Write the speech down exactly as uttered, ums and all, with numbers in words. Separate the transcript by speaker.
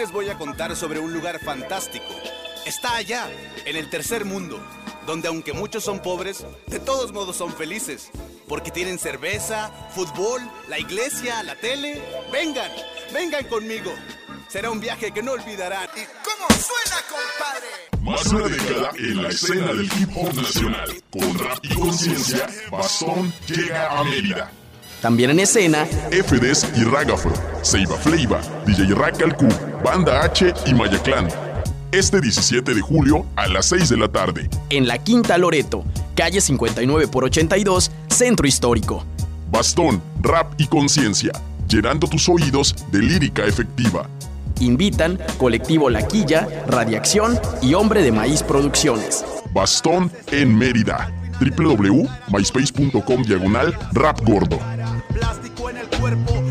Speaker 1: les voy a contar sobre un lugar fantástico. Está allá, en el tercer mundo, donde aunque muchos son pobres, de todos modos son felices, porque tienen cerveza, fútbol, la iglesia, la tele. Vengan, vengan conmigo. Será un viaje que no olvidarán.
Speaker 2: ¿Y cómo suena, compadre?
Speaker 3: Más de una década en la escena del hip hop nacional. Con Rap y Conciencia, Bastón llega a Mérida.
Speaker 4: También en escena,
Speaker 3: F D S y Ragafro, Seiba Fleiva, D J Racalcu, Banda H y Mayaclán. Este diecisiete de julio a las seis de la tarde.
Speaker 4: En la Quinta Loreto, calle cincuenta y nueve por ochenta y dos, Centro Histórico.
Speaker 3: Bastón, Rap y Conciencia, llenando tus oídos de lírica efectiva.
Speaker 4: Invitan Colectivo La Quilla, Radiacción y Hombre de Maíz Producciones.
Speaker 3: Bastón en Mérida. w w w punto myspace punto com diagonal Rap Gordo.
Speaker 1: Plástico en el cuerpo.